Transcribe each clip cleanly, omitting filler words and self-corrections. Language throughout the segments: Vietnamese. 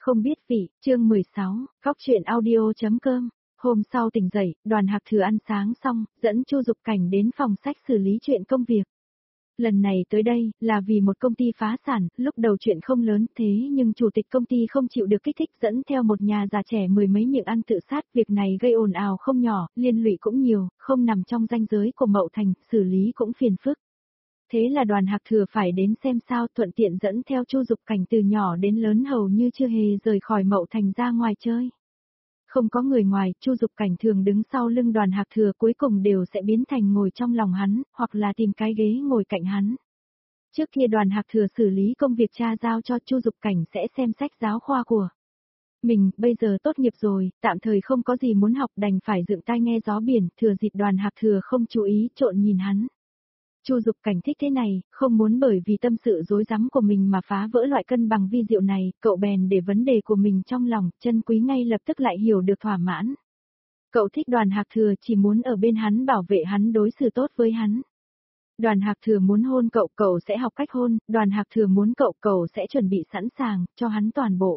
Không biết vị, chương 16, góc chuyện audio.com. Hôm sau tỉnh dậy, Đoàn Hạc Thừa ăn sáng xong, dẫn Chu Dục Cảnh đến phòng sách xử lý chuyện công việc. Lần này tới đây, là vì một công ty phá sản, lúc đầu chuyện không lớn thế nhưng chủ tịch công ty không chịu được kích thích dẫn theo một nhà già trẻ mười mấy miệng ăn tự sát. Việc này gây ồn ào không nhỏ, liên lụy cũng nhiều, không nằm trong ranh giới của Mậu Thành, xử lý cũng phiền phức. Thế là Đoàn Hạc Thừa phải đến xem sao, thuận tiện dẫn theo Chu Dục Cảnh từ nhỏ đến lớn hầu như chưa hề rời khỏi Mậu Thành ra ngoài chơi. Không có người ngoài, Chu Dục Cảnh thường đứng sau lưng Đoàn Hạc Thừa, cuối cùng đều sẽ biến thành ngồi trong lòng hắn, hoặc là tìm cái ghế ngồi cạnh hắn. Trước kia Đoàn Hạc Thừa xử lý công việc cha giao cho, Chu Dục Cảnh sẽ xem sách giáo khoa của mình. Bây giờ tốt nghiệp rồi, tạm thời không có gì muốn học, đành phải dựng tai nghe gió biển. Thừa dịp Đoàn Hạc Thừa không chú ý, trộn nhìn hắn. Chu Dục Cảnh thích thế này, không muốn bởi vì tâm sự rối rắm của mình mà phá vỡ loại cân bằng vi diệu này, cậu bèn để vấn đề của mình trong lòng, chân quý ngay lập tức lại hiểu được thỏa mãn. Cậu thích Đoàn Hạc Thừa, chỉ muốn ở bên hắn, bảo vệ hắn, đối xử tốt với hắn. Đoàn Hạc Thừa muốn hôn cậu, cậu sẽ học cách hôn. Đoàn Hạc Thừa muốn cậu, cậu sẽ chuẩn bị sẵn sàng, cho hắn toàn bộ.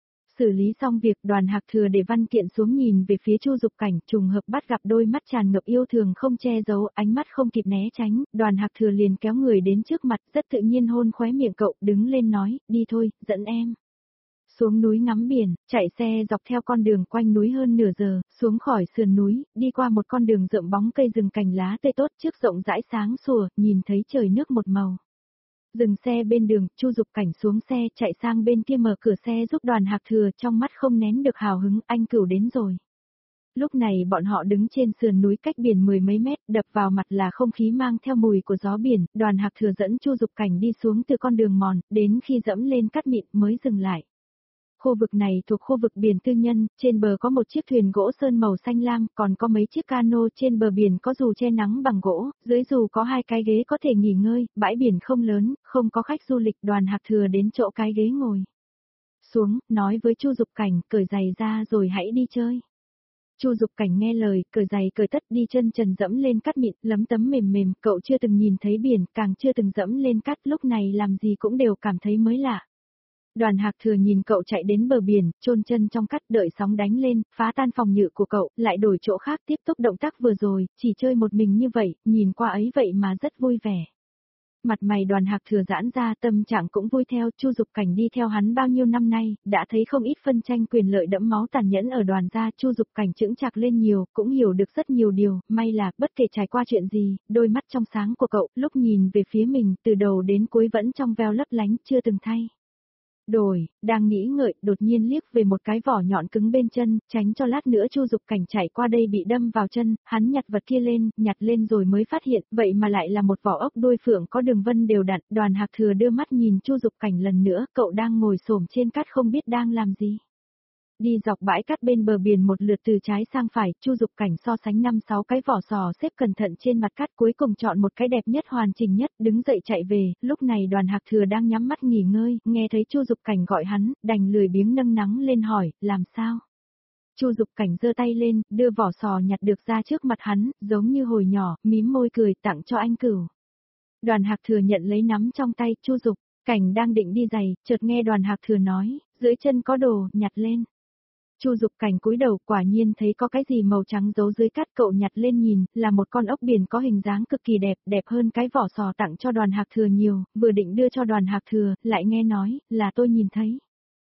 Xử lý xong việc, Đoàn Hạc Thừa để văn kiện xuống, nhìn về phía Chu Dục Cảnh, trùng hợp bắt gặp đôi mắt tràn ngập yêu thương không che giấu, ánh mắt không kịp né tránh. Đoàn Hạc Thừa liền kéo người đến trước mặt, rất tự nhiên hôn khóe miệng cậu, đứng lên nói, đi thôi, dẫn em xuống núi ngắm biển. Chạy xe dọc theo con đường quanh núi hơn nửa giờ, xuống khỏi sườn núi, đi qua một con đường rậm bóng cây rừng cành lá tươi tốt, trước rộng rãi sáng sủa, nhìn thấy trời nước một màu. Dừng xe bên đường, Chu Dục Cảnh xuống xe, chạy sang bên kia mở cửa xe giúp Đoàn Hạc Thừa, trong mắt không nén được hào hứng, anh Cửu đến rồi. Lúc này bọn họ đứng trên sườn núi cách biển mười mấy mét, đập vào mặt là không khí mang theo mùi của gió biển. Đoàn Hạc Thừa dẫn Chu Dục Cảnh đi xuống từ con đường mòn, đến khi dẫm lên cát mịn mới dừng lại. Khu vực này thuộc khu vực biển tư nhân, trên bờ có một chiếc thuyền gỗ sơn màu xanh lam, còn có mấy chiếc cano trên bờ biển có dù che nắng bằng gỗ, dưới dù có hai cái ghế có thể nghỉ ngơi. Bãi biển không lớn, không có khách du lịch. Đoàn Hạc Thừa đến chỗ cái ghế ngồi xuống, nói với Chu Dục Cảnh, cởi giày ra rồi hãy đi chơi. Chu Dục Cảnh nghe lời, cởi giày cởi tất, đi chân trần dẫm lên cát mịn, lấm tấm mềm mềm. Cậu chưa từng nhìn thấy biển, càng chưa từng dẫm lên cát, lúc này làm gì cũng đều cảm thấy mới lạ. Đoàn Hạc Thừa nhìn cậu chạy đến bờ biển, chôn chân trong cát, đợi sóng đánh lên, phá tan phòng nhự của cậu, lại đổi chỗ khác tiếp tục động tác vừa rồi. Chỉ chơi một mình như vậy, nhìn qua ấy vậy mà rất vui vẻ. Mặt mày Đoàn Hạc Thừa giãn ra, tâm trạng cũng vui theo. Chu Dục Cảnh đi theo hắn bao nhiêu năm nay, đã thấy không ít phân tranh quyền lợi đẫm máu tàn nhẫn ở Đoàn gia. Chu Dục Cảnh chững chạc lên nhiều, cũng hiểu được rất nhiều điều. May là, bất kể trải qua chuyện gì, đôi mắt trong sáng của cậu, lúc nhìn về phía mình, từ đầu đến cuối vẫn trong veo lấp lánh, chưa từng thay đổi. Đang nghĩ ngợi, đột nhiên liếc về một cái vỏ nhọn cứng bên chân, tránh cho lát nữa Chu Dục Cảnh chạy qua đây bị đâm vào chân. Hắn nhặt vật kia lên, nhặt lên rồi mới phát hiện, vậy mà lại là một vỏ ốc đuôi phượng có đường vân đều đặn. Đoàn Hạc Thừa đưa mắt nhìn Chu Dục Cảnh lần nữa, cậu đang ngồi xổm trên cát không biết đang làm gì. Đi dọc bãi cát bên bờ biển một lượt từ trái sang phải, Chu Dục Cảnh so sánh 5-6 cái vỏ sò xếp cẩn thận trên mặt cát, cuối cùng chọn một cái đẹp nhất, hoàn chỉnh nhất, đứng dậy chạy về. Lúc này Đoàn Hạc Thừa đang nhắm mắt nghỉ ngơi, nghe thấy Chu Dục Cảnh gọi hắn, đành lười biếng nâng nắng lên hỏi, làm sao? Chu Dục Cảnh giơ tay lên, đưa vỏ sò nhặt được ra trước mặt hắn, giống như hồi nhỏ, mím môi cười, tặng cho anh Cửu. Đoàn Hạc Thừa nhận lấy nắm trong tay. Chu Dục Cảnh đang định đi giày, chợt nghe Đoàn Hạc Thừa nói, dưới chân có đồ, nhặt lên. Chu Dục Cảnh cúi đầu, quả nhiên thấy có cái gì màu trắng giấu dưới cát. Cậu nhặt lên nhìn, là một con ốc biển có hình dáng cực kỳ đẹp, đẹp hơn cái vỏ sò tặng cho Đoàn Hạc Thừa nhiều. Vừa định đưa cho Đoàn Hạc Thừa, lại nghe nói, là tôi nhìn thấy.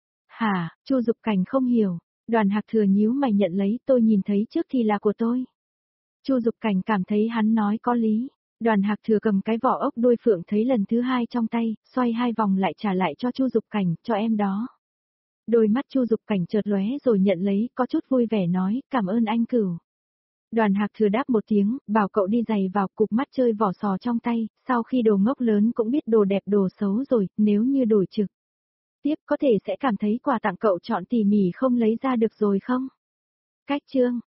Hả? Chu Dục Cảnh không hiểu. Đoàn Hạc Thừa nhíu mày nhận lấy, tôi nhìn thấy trước thì là của tôi. Chu Dục Cảnh cảm thấy hắn nói có lý. Đoàn Hạc Thừa cầm cái vỏ ốc đuôi phượng thấy lần thứ hai trong tay, xoay 2 vòng lại trả lại cho Chu Dục Cảnh, cho em đó. Đôi mắt Chu Dục Cảnh chợt lóe rồi nhận lấy, có chút vui vẻ nói, cảm ơn anh Cửu. Đoàn Hạc Thừa đáp một tiếng, bảo cậu đi giày vào, cụp mắt chơi vỏ sò trong tay. Sau khi đồ ngốc lớn cũng biết đồ đẹp đồ xấu rồi, nếu như đổi trực tiếp có thể sẽ cảm thấy quà tặng cậu chọn tỉ mỉ không lấy ra được rồi không? Cách chương